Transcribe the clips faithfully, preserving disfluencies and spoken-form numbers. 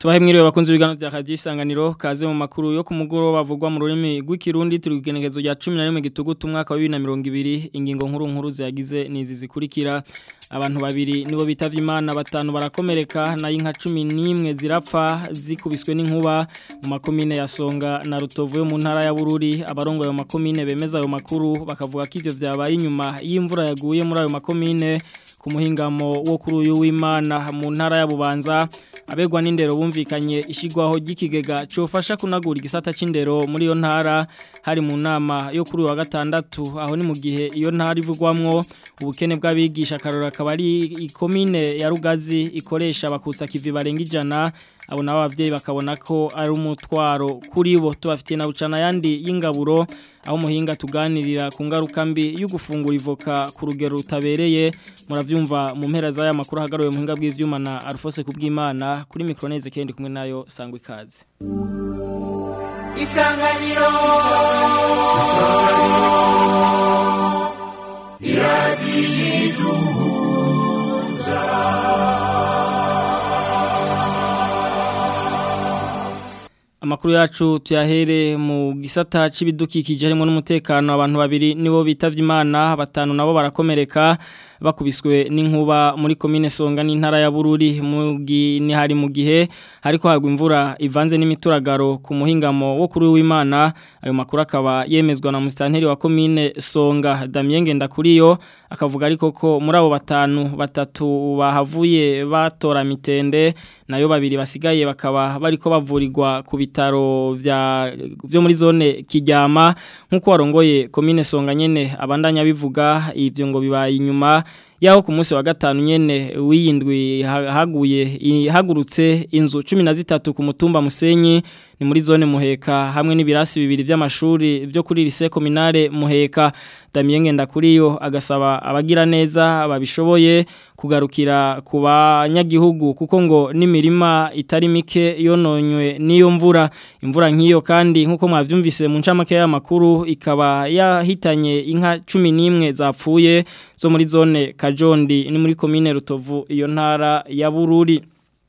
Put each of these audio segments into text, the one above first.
Tubahe mwiriwe bakunze ibiganiro bya Radio Isanganiro kaze mu makuru yo kumugoro bavugwa mu rurimi rw'ikirundi turi kugenekezo rya cumi na rimwe gitugutu umwaka wa bibiri na mirongo ibiri ingingo nkuru nkuru zagize nizi zikurikira abantu babiri nibo bitavye Imana batanu barakomereka na inka cumi n'imwe zirapfa zikubiswe n'inkuba mu makomine ya Songa na Rutovu yo mu ntara ya Bururi abarongo ayo makomine bemeza ayo makuru bakavuga ko ivyo vyabaye inyuma y'imvura yaguye muri ayo makomine ku muhingamo wo kuri uyu w'Imana mu ntara ya Bubanza abegwa n'indero bumvikanye ishigwaho gikigega cofasha kunagura igisata c'indero muri yo ntara hari mu nama yo kuri wa gatandatu aho ni mu gihe iyo ntara ivugwamwo ubukene bw'abigisha karora kabari ikomine ya Rugazi ikoresha bakutsa kivi barenga ijana abo nabo abavyeyi bakabona ko ari umutwaro kuri bo tubafitiye na bucana yandi y'ingaburo aho muhinga tuganirira ku ngaruka mbi yo gufungura ivoka ku rugero rutabereye muravyumva mu mpera za ya makuru hagaroye muhinga bw'ivyuma na Alphonse kubw'Imana kuri micronese kendi kumwe nayo sangwa ikaze Isanganiro Isanganiro Iradiduza Amakuru yacu tuyahere mu gisata c'ibidukikije harimo n'umutekano abantu babiri nibo bitavye Imana batanu nabo barakomereka bakubiswe n'inkuba muri komine Songa n'intara ya Bururi ni hari mu gihe hariko hagwa imvura ivanze n'imituragaro ku muhingamo wo kuri w'Imana ayo makuru akaba yemezwa na mustanteri wa komine Songa Damien Ngendakuriyo akavuga ariko ko muri abo batanu batatu bahavuye batora mitende nayo babiri basigaye bakaba bariko bavurirwa ku bitaro vya byo muri zone Kiryama nkuko warongoye komine Songa nyene abandanya bivuga ivyo ngo bibaye inyuma yaho ku munsi wa gatanu nyene wiyindwi haguye hagurutse inzu cumi na zitatu ku mutumba Musenyi ni muri zone Muheka hamwe n'ibirasi bibiri by'amashuri byo kuri lycée communale Muheka Damien Ngendakuriyo agasaba abagira neza babishoboye kugarukira ku banyagihugu kuko ngo n'imirima itari mike yononywe niyo mvura imvura nk'iyo kandi nkuko mwavyumvise mu ncamake y'amakuru ikaba yahitanye inka cumi n'imwe zapfuye zo muri zone Kajondi ni muri komine Rutovu iyo ntara ya Bururi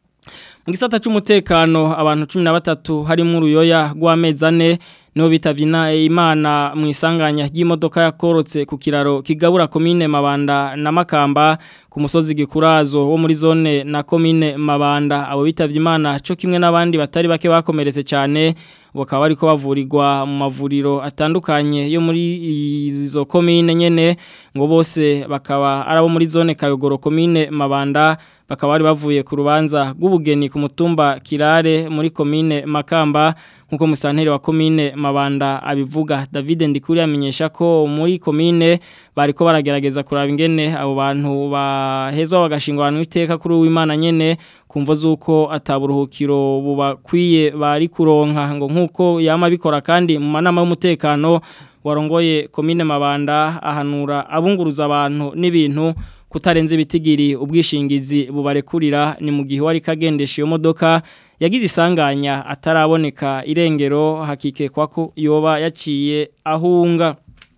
mu gisata c'umutekano abantu cumi na batatu harimo uruyoya rw'amezi ane nibo bitavye Imana mu isanganya ry'imodoka yakorotse ku kiraro kigabura komine Mabanda na Makamba ku musozi Gikurazo wo muri zone na komine Mabanda abo bitavye Imana cyo kimwe n'abandi batari bake bakomeretse cyane bakaba bariko bavurirwa mu mavuriro atandukanye yo muri izo komine nyene ngo bose bakaba arabo muri zone Kayogoro komine Mabanda bakaba bari bavuye ku rubanza rw'ubugeni ku mutumba Kirare muri komine Makamba nkuko musanteri wa komine Mabanda abivuga David Ndikuri amenyesha ko muri komine bariko baragerageza kuraba ingene abo bantu bahezwa bagashingwa abantu iteka kuri w'Imana nyene kumvo zuko ataburuhukiro bubakwiye bari kuronka ngo nkuko yama bikora kandi mu manama y'umutekano warongoye komine Mabanda ahanura abunguruza abantu n'ibintu kutarenze bitigiri ubwishingizi bubarekurira ni mu gihe wari kagendesha iyo modoka yagize isanganya ataraboneka irengero hakikekwa ko yoba yaciye ahunga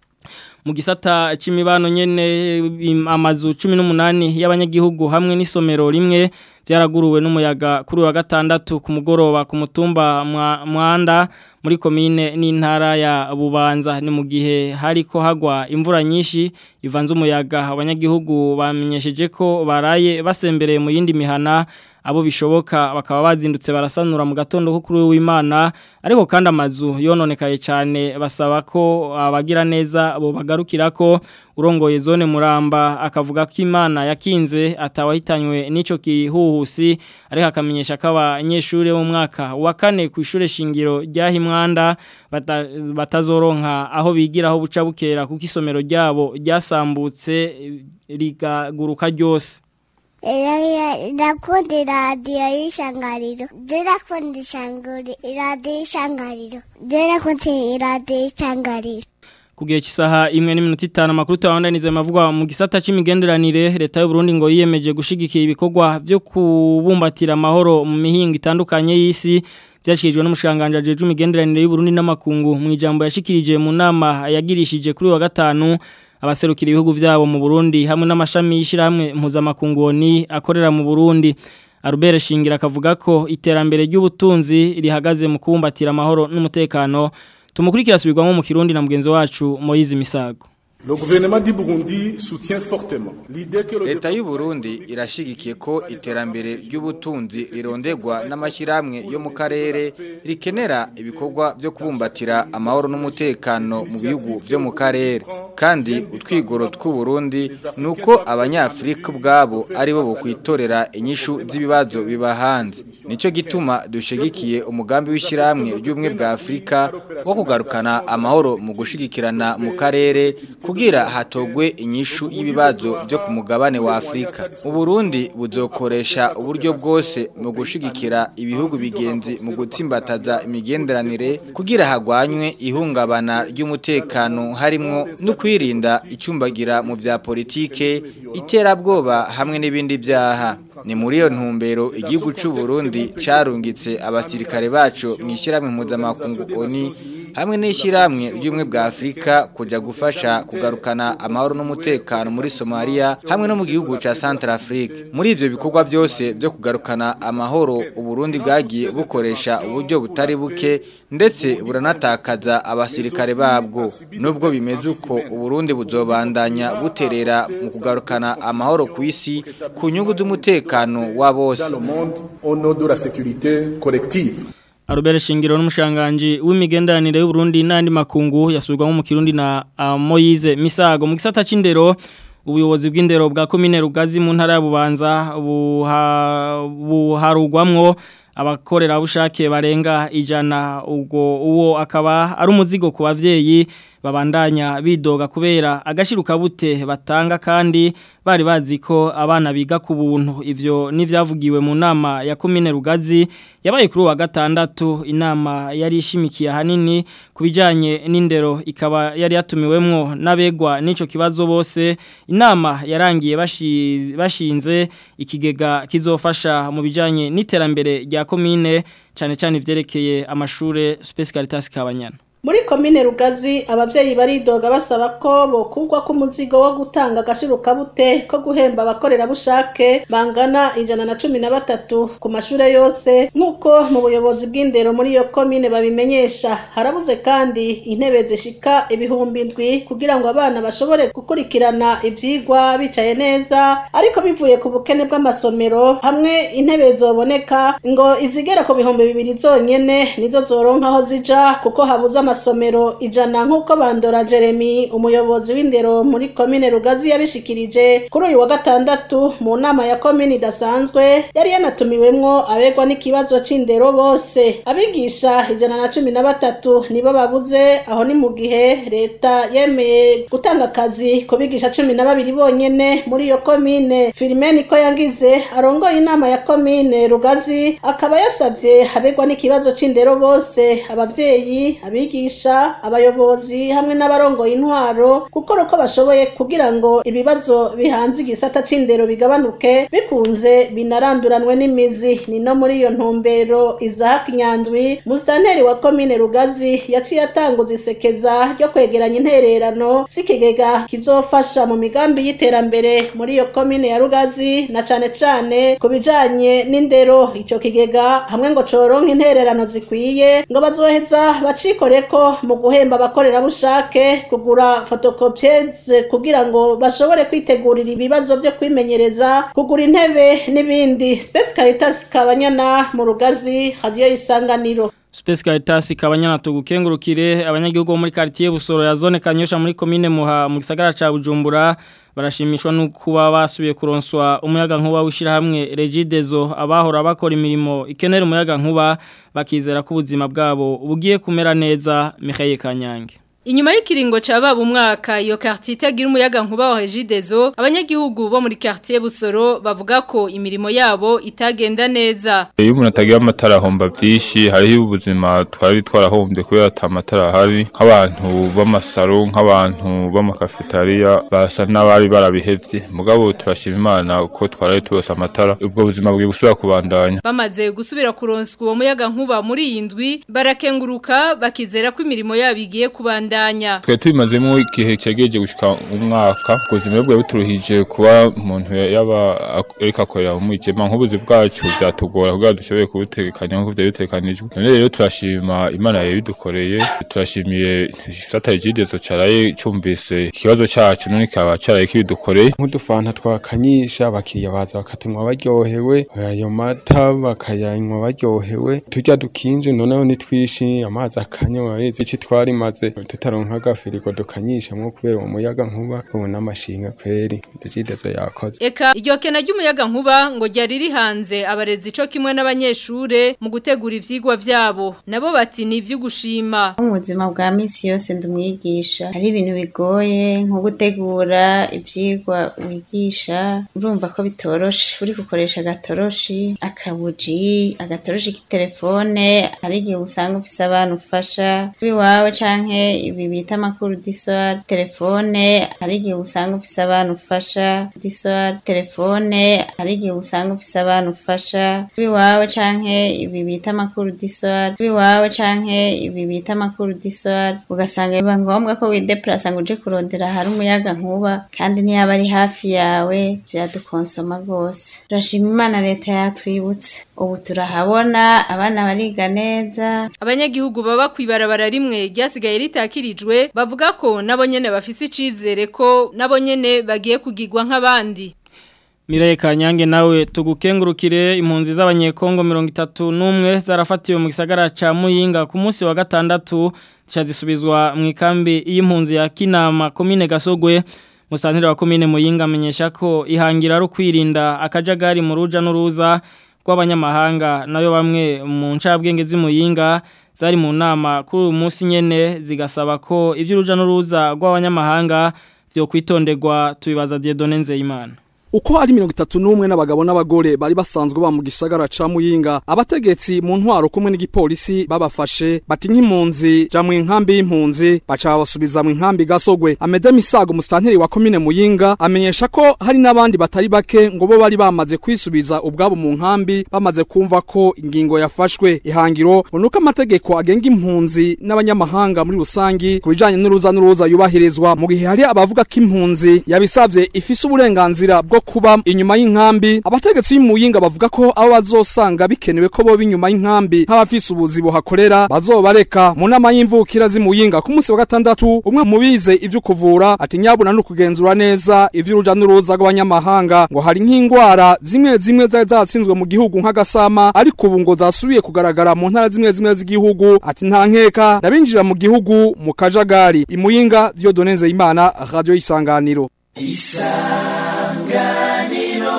mu gisata c'imibano nyene amazu cumi n'umunani y'abanyagihugu hamwe n'isomero rimwe byaraguruwe n'umuyaga kuri wa gatandatu ku mugoroba ku mutumba Mwanda muri komine n'intara ya Bubanza ni mu gihe hariko hagwa imvura nyinshi ivanze umuyaga abanyagihugu bamenyesheje ko baraye basembereye mu yindi mihana abo bishoboka bakaba bazindutse barasanura mu gatondo ko kuri w'Imana ariko kandi amazu yononekaye cyane basaba ko abagira neza bo bagarukira ko urongoye zone Muramba akavuga ko Imana yakinze atawahitanywe n'ico kihuhusi ariko akamenyesha ko abanyeshuri bo mu mwaka wa kane ku ishure shingiro rya Himwanda bata, batazoronka aho bigira aho buca bukera kuko isomero ryabo ryasambutse rigaguruka ryose Ndakunda iradiyo y'Isanganiro ndakunda iradiyo y'Isanganiro ndakunda iradiyo y'Isanganiro kugiye kisaha imwe n'iminota itanu amakuru tawandanize mavugwa mu gisata c'imigenderanire leta y'u Burundi ngo yiyemeje gushigikira ibikorwa byo kubumbatira amahoro mu mihingo itandukanye y'isi byashikirijwe n'umushanganje ajeje imigenderanire y'u Burundi n'amakungu mu ijambo yashikirije mu nama yagirishije kuri wa gatanu abaserukira ibihugu byabo mu Burundi hamwe n'amashami y'ishirahamwe mpuzamakungu ni akorera mu Burundi Albert Shingira akavuga ko iterambere ry'ubutunzi rihagaze mu kubumbatira amahoro n'umutekano tumukurikira subirwamo mu Kirundi na mugenzi wacu Moise Misago. Le gouvernement du Burundi soutient fortement l'idée que Leta y'u Burundi irashigikiye ko iterambere ry'ubutunzi rirondegwa n'amashiramwe yo mu karere rikenera ibikorwa byo kubumbatira amahoro n'umutekano mu bihugu byo mu karere kandi utwigoro tw'u Burundi nuko abanyafrika ubwabo ari bo bokwitorera inyishu z'ibibazo bibahanze nico gituma dushigikiye umugambi w'ishiramwe ry'ubumwe bwa Afrika wo kugarukana amahoro mu gushigikirana mu karere kugira hatogwe inyishu y'ibibazo byo ku mugabane wa Afrika. U Burundi buzokoresha uburyo bwose mu gushigikira ibihugu bigenzi mu gutsimbataza imigenderanire kugira hagwanywe ihungabana ry'umutekano harimo no kwirinda icumbagira mu vya politike iterabwoba hamwe n'ibindi byaha. Ni muri iyo ntumbero igihugu cy'u Burundi carungitse abasirikare bacu mwishyiramwe mpuzamakungu O N U hamwe n'ishyirahamwe ry'ubumwe bwa Afrika kuja gufasha kugarukana amahoro n'umutekano muri Somalia hamwe no mu gihugu ca Centrafrique. Muri ivyo bikorwa byose byo kugarukana amahoro u Burundi bwagiye bukoresha uburyo butari buke ndetse buranatakaza abasirikare babwo. Nubwo bimeze uko u Burundi buzobandanya buterera mu kugarukana amahoro ku isi ku nyungu z'umutekano wa bose. Albert Shingiro n'umushanganji w'imigenderanire y'u Burundi n'andi makungu yasubirwamo mu Kirundi na uh, Moise Misago mu gisata c'indero ubuyobozi bw'indero bwa komine Rugazi mu ntara ya Bubanza buharugwamwo abakorera bushake barenga ijana ubwo uwo akaba ari umuzigo ku bavyeyi babandanya bidoga kubera agashiruka bute batanga kandi bari bazi ko abana biga ku buntu ivyo nivyavugiwe mu nama ya komine Rugazi yabaye kuri wa gatandatu inama yari ishimikiye hanini kubijanye n'indero ikaba yari yatumiwemwo nabegwa nico kibazo bose inama yarangiye bashi, bashinze ikigega kizofasha mu bijanye n'iterambere rya komine cyane cyane ivyerekeye amashure Space Caritas Kabanyana. Muri komine Rugazi abavyeyi baridoga basaba ko bokugwa ku muzigo wo gutanga agashiruka bute ko guhemba abakorera bushake bangana ijana na cumi na batatu ku mashure yose nkuko mu buyobozi bw'indero muri iyo komine babimenyesha. Harabuze kandi intebe zishika ibihumbi indwi kugira ngo abana bashobore gukurikirana ivyigwa bicaye neza ariko bivuye ku bukene bw'amasomero hamwe intebe zoboneka ngo izigera ku bihumbi bibiri zonyene nizo zoronka aho zija kuko habuze amasomero ijana nkuko Bandora Jeremy umuyobozi w'indero muri komine Rugazi yabishikirije kuri uyu wa gatandatu mu nama ya komine idasanzwe yari yanatumiwemwo abegwa n'ikibazo c'indero bose abigisha ijana na cumi na batatu nibo babuze aho ni mu gihe leta yemeye gutanga akazi ku bigisha cumi na babiri bonyene muri iyo komine. Filimeni ko yangize arongoye inama ya komine Rugazi akaba yasavye abegwa n'ikibazo c'indero bose abavyeyi abigisha abayobozi hamwe n'abarongoye intwaro gukora uko bashoboye kugira ngo ibibazo bihanze igisata c'indero bigabanuke bikunze binaranduranwe n'imizi. Ni no muri iyo ntumbero Isaac Nyandwi musitanteri wa komine Rugazi yaciye atanguza isekeza ryo kwegeranya intererano z'ikigega kizofasha mu migambi y'iterambere muri iyo komine ya Rugazi na cane cane kubijanye n'indero. Ico kigega hamwe ngo coronka intererano zikwiye ngo bazoheza bacikore ko mu guhemba abakorera bushake kugura photocopies kugira ngo bashobore kwitegurira ibibazo byo kwimenyereza kugura intebe n'ibindi. Space Caritas Kabanyana mu Rugazi Radio Isanganiro. Space Caritas Kabanyana tugukengurukire abanyagihugu muri quartier Busoro ya zone Kanyosha muri commune Muha mu gisagara ca Bujumbura barashimishwa no kuba basubiye kuronswa umuyaga nkuba wishira hamwe Regidezo abahora bakora imirimo ikenera umuyaga nkuba bakizera ko ubuzima bwabo bugiye kumera neza. Mikhaye Kanyange. Inyuma y'ikiringo caba umwaka iyo quartier itagira umuyaga nkuba wa Regidezo abanyagihugu bo muri quartier Busoro bavuga ko imirimo yabo itagenda neza. Iyo umuntu atagira amatara homba byinshi hariho ubuzima twari twarahombye kubera atamatara hari nk'abantu b'amasaro nk'abantu b'amakafetaria basa n'abari barabihevye mugabo turashima Imana uko twaraye turose amatara ubwo buzima bwe gusubira kubandanya. Bamaze gusubira kuronswa uwo muyaga nkuba muri iyi ndwi barakenguruka bakizera ko imirimo yabo igiye kubandanya arabandanya. Twe tubimazemo igihe cyageje gushika umwaka ubuzima bwe buturuhije kuba umuntu yaba ariko akorera mu ijema nk'ubuzi bwacu byatugora kugira dushoboye kubutekanya nk'uko byatekanijwe. None rero turashima Imana yabidukoreye, turashimiye gisata Regidezo caraye cyumvise ikibazo cyacu none kaba caraye kibidukoreye. Nk'udufanta twakanyisha bakiya baza bakatunywa baryohewe, ayo mata bakayanywa baryohewe, turya dukinje noneho nitwishi amazi akanywa ici twari maze tutaronka gafiriko dukanyishamwe kubera umuyaga nkuba ubu n'amashinga kweri Regidezo yakoze. Eka iryo kena ry'umuyaga nkuba ngo ryari rihanze abarezi co kimwe n'abanyeshure mu gutegura ivyigwa vyabo. Nabo bati ni ivyo gushima. Mu buzima bwa misi yose ndumwigisha hari ibintu bigoye nko gutegura ivyigwa wigisha urumva ko bitoroshe uri gukoresha agatoroshi akabuji agatoroshi k'itelefone hari igihe usanga ufise abantu ufasha biwawe canke ibi bita amakuru d'histoire telefone hari igihe usanga ufise abantu ufasha d'histoire telefone hari igihe usanga ufise abantu ufasha biwawe canke ibi bita amakuru d'histoire biwawe canke ibi bita amakuru d'histoire ugasanga biba ngombwa ko wideplasa ngo uje kurondera hari umuyaga nkuba kandi ntiyaba ari hafi yawe byadukonsoma gose. Turashima Imana leta yatwibutse ubu turahabona abana bariga neza. Abanyagihugu baba kwibarabara rimwe ryasigaye ritakirijwe bavuga ko nabo nyene bafise icizere ko nabo nyene bagiye kugirwa nk'abandi. Mireille Kanyange nawe tugukengurukire. Impunzi z'abanyekongo mirongo itatu n'umwe zarafatiwe mu gisagara ca Muyinga ku munsi wa gatandatu zisubizwa mu ikambi y'impunzi ya Kinama komine Gasogwe. Musanteri wa komine Muyinga amenyesha ko ihangira ari kwirinda akajagari mu ruja n'uruza rw'abanyamahanga nayo bamwe mu ncabwenge z'Imuyinga zari mu nama kuri uyu munsi nyene zigasaba ko ivy'uruja n'uruza rw'abanyamahanga vyo kwitonderwa. Tubibaza Dieudonne Nzeyimana. Uko ari mirongo itatu n'umwe n'abagabo n'abagore bari basanzwe ba mu gisagara ca Muyinga, abategetsi mu ntwaro kumwe n'igipolisi babafashe bati nk'impunzi ja mu nkambi y'impunzi baca babasubiza mu nkambi Gasogwe. Amede Misago mustanteri wa komine Muyinga amenyesha ko hari n'abandi batari bake ngo bo bari bamaze kwisubiza ubwabo mu nkambi bamaze kumva ko ingingo yafashwe. Ihangiro nuko amategeko agenga impunzi n'abanyamahanga muri rusangi kubijanye n'uruza n'uruza yubahirizwa, mu gihe hari abavuga ko impunzi yabisavye ifise uburenganzira bwo kuba inyuma y'inkambi. Abategetsi b'Imuyinga bavuga ko abo bazosanga bikenewe ko bo binyuma y'inkambi nk'abafise ubuzi buhakorera bazobareka. Mu nama y'imvukira z'Imuyinga ku munsi wa gatandatu umwe mu bize ivyo kuvura ati nyabuna no kugenzura neza ivy'uruja n'uruza rw'abanyamahanga ngo hari nk'ingwara zimwe zimwe zari zatsinzwe mu gihugu nk'agasama ariko ubu ngo zasubiye kugaragara mu ntara zimwe zimwe z'igihugu. Ati nta nkeka nabinjira mu gihugu mu kajagari. Imuyinga Dieudonne Nzeyimana, Radio Isanganiro. Isanganiro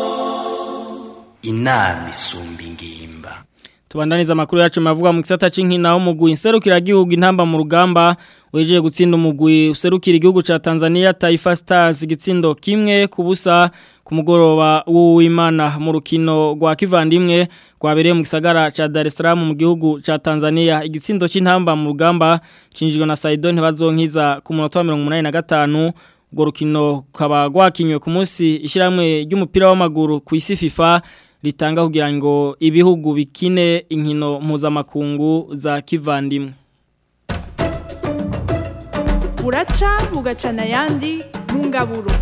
inama isumba ingimba. Tubandaniza amakuru yacu mavuga mu gisata c'inkina umugwi inserukira igihugu intamba mu rugamba wejeje gutsinda umugwi userukira igihugu ca Tanzania Taifa Stars igitsindo kimwe kubusa ku mugoroba w'Uwimana mu rukino rwa kivandimwe rwabereye mu gisagara ca Dar es Salaam mu gihugu ca Tanzania. Igitsindo c'intamba mu rugamba cinjijwe na Saidon Ntibazonkiza ku munota wa mirongo umunani na gatanu. Urwo rukino kaba rwakinywe ku munsi ishiramwe ry'umupira w'amaguru ku isi FIFA ritanga kugira ngo ibihugu bikine inkino mpuzamakungu za kivandimwe. Buraca bugacana yandi mu ngaburo.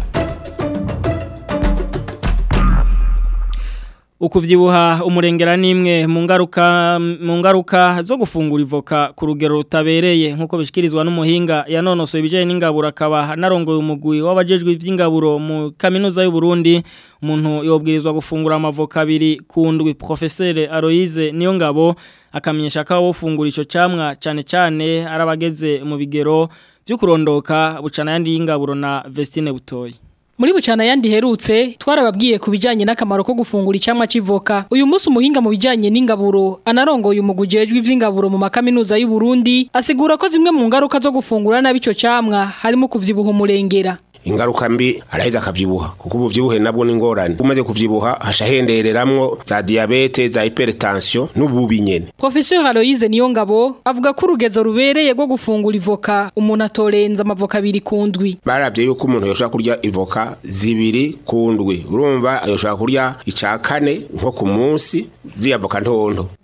Ukuvyibuha umurengera nimwe mu ngaruka mu ngaruka zo gufungura ivoka ku rugero rutabereye nkuko bishikirizwa n'umuhinga yanonosoye ibijanye n'ingaburo akaba narongoye umugwi w'abajejwe ivy'ingaburo mu kaminuza y'u Burundi. Umuntu yobwirizwa gufungura amavoka abiri kundwi. Professeur Aloise Niyongabo akamenyesha ko wofungura ico camwa cane cane arabageze mu bigero byo kurondoka bucana yandi y'ingaburo na Vestine Butoyi. Muri bucana yandi herutse twarababwiye kubijanye n'akamaro ko gufungura icamwa civoka. Uyu munsi umuhinga mu bijanye n'ingaburo anarongoye umugujejwe ivy'ingaburo mu makaminuza y'u Burundi asigura ko zimwe mu ngaruka zo gufungura nabi ico camwa harimo kuvyibuha umurengera. Ingaruka mbi araheza akavyibuha kuko ubuvyibuhe nabwo ni ngorane. Umaze kuvyibuha hasha hendereramwo za diabete za hypertension n'ububi nyene. Professeur Aloise Niyongabo avuga ko urugezo rubereye rwo gufungura ivoka umuntu atorenza amavoka abiri kundwi. Baravye yuko umuntu yoshaka kurya ivoka zibiri kundwi. Urumva yoshaka kurya icakane nko ku munsi ziyavoka ntonto.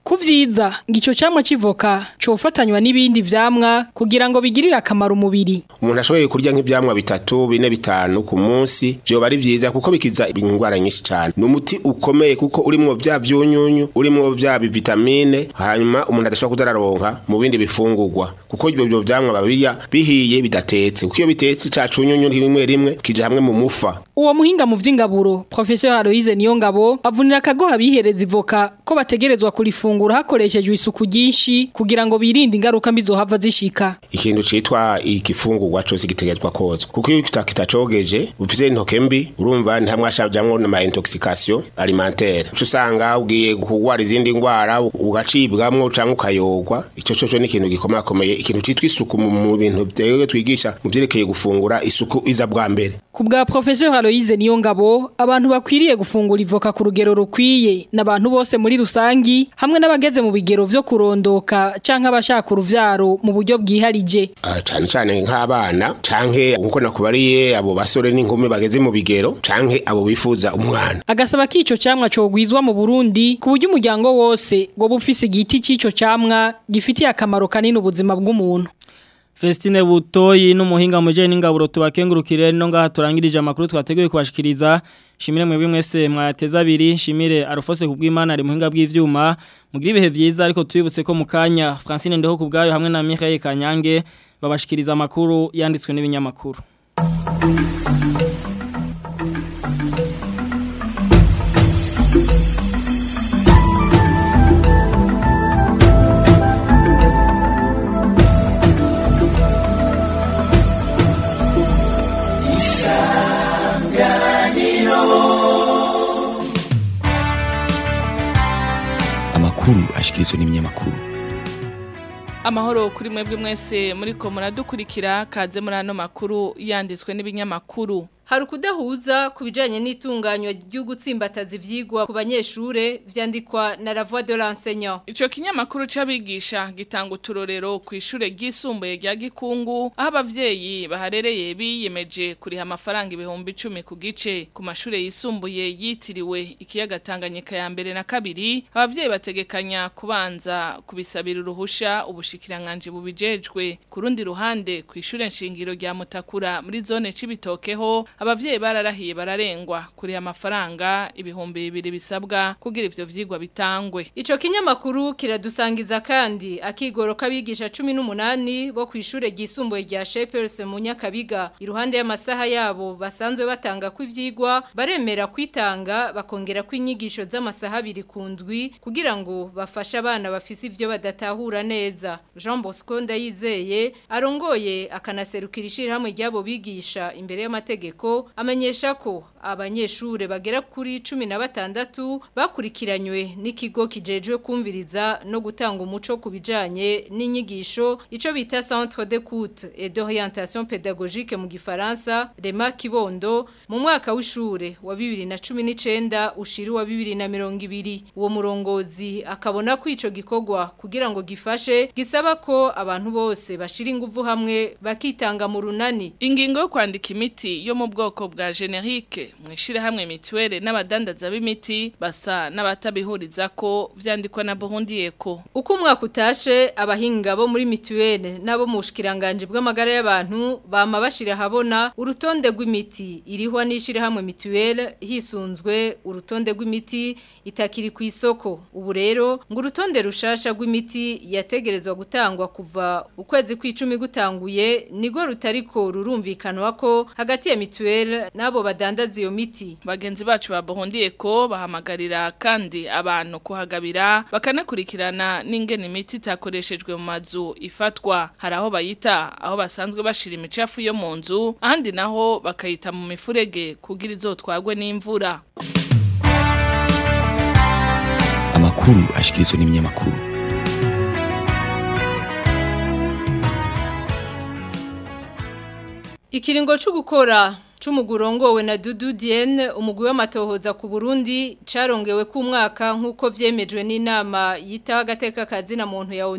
Kuvyiza ngico camwa civoka cofatanywa n'ibindi vyamwa kugira ngo bigirire akamaro umubiri. Umuntu ashoboye kurya nk'ivyamwa bitatu bine bitanu ku munsi byo bari vyiza kuko bikiza ingwara nyinshi cyane. Numuti ukomeye kuko urimwo vya vyunyunyu, urimwo vya vitamine, hanyuma umuntu adashobora kuzararonka mu bindi bifungurwa. Kuko ibyo byo vyamwa babiya bihiye bidatetse. Kuko iyo bitetse ca cunyunyu rimwe rimwe kija hamwe mu mufa. Uwo muhinga mu vy'ingaburo Professeur Aloise Niyongabo avunira kagoha bihereza ivoka ko bategerezwa kurifungura hakoreshejwe isuku ryinshi kugira ngo birinde ingaruka mbi zohava zishika. Ikintu citwa igifungurwa cyose gitegetswa kozwa kuko iyo kitacogeje ufite intoke mbi urumva ntamwe ashabjamwo na intoxication alimentaire. Usanga ugiye kugwara izindi ngwara ugacibwamwo canke ukayogwa. Ico cyo ni ikintu gikomakomeye, ikintu citwa isuku mu bintu byo twigisha mu byerekeye gufungura, isuku iza bwa mbere. Kubwa Professeur Aloise Niyongabo abantu bakwiriye gufungura ivoka ku rugero rukwiye n'abantu bose muri rusangi hamwe n'abageze mu bigero vyo kurondoka canke abashaka uruvyaro mu buryo bwiharije. Uh, cyane cyane nk'abana canke nkuko nakubariye abo basore n'inkumi bageze mu bigero canke abo bifuza umwana. Agasaba kico camwa cogwizwa mu Burundi ku buryo umuryango wose ngo bufise igiti cico camwa gifitiye akamaro kanini ubuzima bw'umuntu. Festine Butoyi n'umuhinga mu bijanye n'ingaburo tubakengurukire no ngaha turangirije amakuru twateguye kubashikiriza. Shimire mwebwe mwese mwateza abiri, shimire Arufose kubw'Imana ari muhinga bw'ivyuma. Mugira ibihe vyiza ariko tuyibutse ko mukanya Francine Ndeho kubgayo hamwe na Michael Kanyange babashikiriza amakuru yanditswe n'ibinyamakuru. Amakuru ashikirizwa n'ibinyamakuru. Amahoro kuri mwebwe mwese muriko muradukurikira kaze muri ano makuru yanditswe n'ibinyamakuru. Hari kudahuza kubijanye n'itunganywa ry'ugutsimbataza ivyigwa ku banyeshure vyandikwa na La Voix de l'enseignant. Ico kinyamakuru c'abigisha gitanga uturorero ku ishure ryisumbuye rya Gikungu aho abavyeyi baharereye biyemeje kuriha amafaranga ibihumbi icumi ku gice ku mashure yisumbuye yitiriwe ikiyaga Tanganyika ya mbere na kabiri. Abavyeyi bategekanya kubanza kubisabira uruhusha ubushikiranganje bubijejwe. Ku rundi ruhande ku ishure nshingiro rya Mutakura muri zone Cibitokeho abavyeyi bararahiye bararengwa kuri amafaranga ibihumbi bibiri bisabwa kugira ivyo vyigwa bitangwe. Ico kinyamakuru kiradusangiza kandi akigoro kabigisha cumi n'umunani bo kwishure ryisumbuye rya Shepers mu Nyakabiga iruhande y'amasaha yabo basanzwe batanga kw'ivyigwa baremera kwitanga bakongera kw'inyigisho z'amasaha abiri kundwi kugira ngo bafashe abana bafise ivyo badatahura neza. Jean Bosco Ndayizeye arongoye akanaserukira ishirahamwe ryabo bigisha imbere y'amategeko amenyesha ko abanyeshure bagera kuri cumi na batandatu bakurikiranywe n'ikigo kijejwe kumviriza no gutanga umuco kubijanye n'inyigisho ico bita Centre d'écoute et d'orientation pédagogique mu gifaransa Rema Kibondo mu mwaka w'ishure wa bibiri na cumi n'icenda ushiri wa bibiri na mirongo ibiri. Uwo murongozi akabona ko ico gikorwa kugira ngo gifashe gisaba ko abantu bose bashira inguvu hamwe bakitanga mu runani. Ingingo yo kwandika imiti yo mu bwoko bwa generique mwishire hamwe mituelle n'abadandaza b'imiti basa n'abatabihuriza ko vyandikwa na Burundi Eco. Uko umwaka utashe abahinga bo muri mituelle nabo mu bushikiranganje bw'amagara y'abantu bama bashira habona urutonde rw'imiti irihwa n'ishire hamwe mituelle hisunzwe urutonde rw'imiti itakiri ku isoko. Ubu rero ngo urutonde rushasha rw'imiti yategerezwa gutangwa kuva ukwezi kw'icumi gutanguye nigo rutariko rurumvikanwa ko hagati ya mituelle nabo badandaza iyo miti. Bagenzi bacu ba Burundi Eco bahamagarira kandi abantu kuhagabira bakanakurikirana n'ingene imiti itakoreshejwe mu mazu ifatwa. Hari aho bayita aho basanzwe bashira imicafu yo mu nzu ahandi naho bakayita mu mifurege kugira izotwagwe n'imvura. Amakuru ashikirizwa n'ibinyamakuru. Ikiringo cyo gukora c'umugurongowe na Dudu Diene umugwi w'amatohoza ku Burundi carongewe ku mwaka nkuko vyemejwe n'inama yita agateka kazi na muntu ya ONU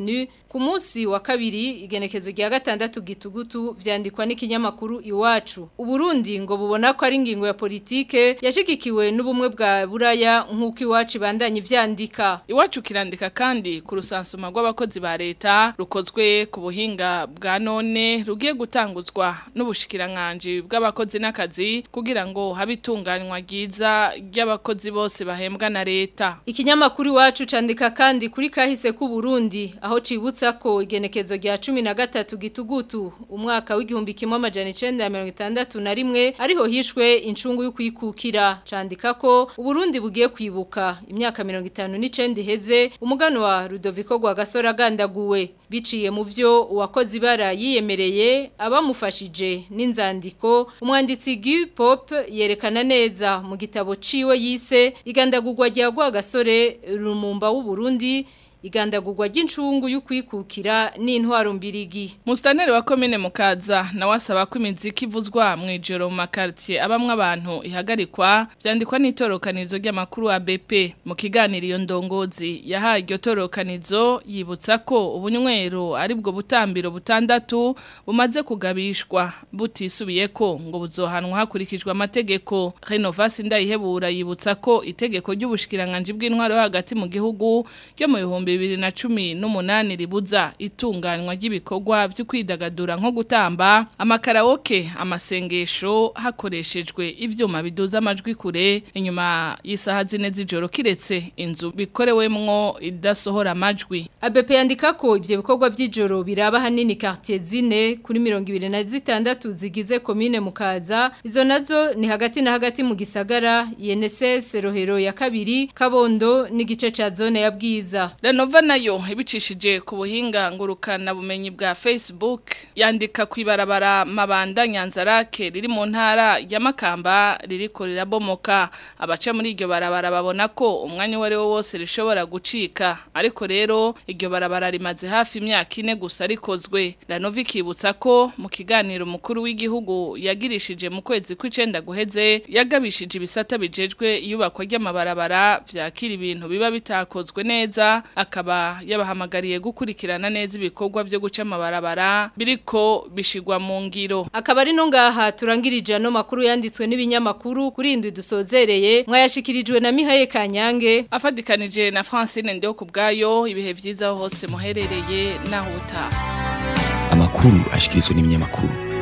ku munsi wa kabiri igenekezo rya gatandatu gitugutu vyandikwa n'ikinyamakuru Iwacu Uburundi ngo bubona ko ari ingingo ya politike yashigikiwe n'ubumwe bwa Buraya nk'uko Iwacu bandanye vyandika. Iwacu kirandika kandi ku rusansuma rw'abakozi ba leta rukozwe ku buhinga bwa none rugiye gutanguzwa n'ubushikiranganje bw'abakozi n'akazi kugira ngo habitunganywa giza ry'abakozi bose bahembwa na leta. Ikinyamakuru Iwacu candika kandi kuri kahise ku Burundi aho cibutsa ko igenekezo rya cumi na gatatu gitugutu umwaka w'igihumbi kimwe amajana icenda na mirongo itandatu na rimwe ariho hishwe incungu yo kwikukira. Candika ko Uburundi bugiye kwibuka imyaka mirongo itanu n'icenda iheze umugano wa Rudoviko Rwagasore agandaguwe biciye mu vyo uwakoze ibara yiyemereye abamufashije n'inzandiko. Umwanditsi Guy Pop yerekana neza mu gitabo ciwe yise igandagurwa rya Rwagasore rumumba w'u Burundi igandagurwa ry'incungu y'ukwikukira n'intwaro mbirigi. Mustaneri wa komine Mukaza na wasaba ko imiziki ivuzwa mu ijoro mu makartier abamwe abantu ihagarikwa byandikwa n'itorokanizo ry'amakuru A B P. Mu kiganiro iyo ndongozi yahaye iryo torokanizo yibutsa ko ubunywero ari bwo butambiro butandatu bumaze kugabishwa butisubiye ko ngo buzohanwa hakurikijwe amategeko. Renovasi ndayihebura yibutsa ko itegeko ry'ubushikiranganje bw'intwaro hagati mu gihugu ryo mu bihumbi bibiri na cumi n'umunani ribuza itunganywa ry'ibikorwa byo kwidagadura nko gutamba amakaraoke amasengesho hakoreshejwe ivyuma biduza amajwi kure inyuma y'isaha zine z'ijoro kiretse inzu bikorewemwo idasohora amajwi. A B P yandika ko ivyo bikorwa by'ijoro biraba hanini quartier zine kuri mirongo ibiri na zitandatu zigize commune Mukaza. Izo nazo ni hagati na hagati mu gisagara I N S S Rohero ya kabiri Kabondo n'igice ca zone ya Bwiza. Renova nayo ibicishije ku buhinga ngurukana bumenyi bwa Facebook yandika kwibarabara Mabanda Nyanzarake riri mu ntara ya Makamba ririko rirabomoka. Abaca muri iryo barabara babona ko umwanya wari wo wose rishobora gucika ariko rero iryo barabara rimaze hafi imyaka ine gusa rikozwe. Renova ikibutsa ko mu kiganiro mukuru w'igihugu yagirishije mu kwezi kw'icenda guheze yagabishije ibisata bijejwe iyubakwa ry'amabarabara vyakira ibintu biba bitakozwe neza akaba yabahamagariye gukurikirana neza ibikorwa byo guca amabarabara biriko bishigwa mu ngiro. Akaba ari no ngaha turangirije no makuru yanditswe n'ibinyamakuru kuri indwi dusozereye mwayashikirijwe na Mihaye Kanyange afadikanije na Francine Ndio kubgayo ibihe vyiza hose muherereye naho utaha. Amakuru ashikirizwa n'ibinyamakuru.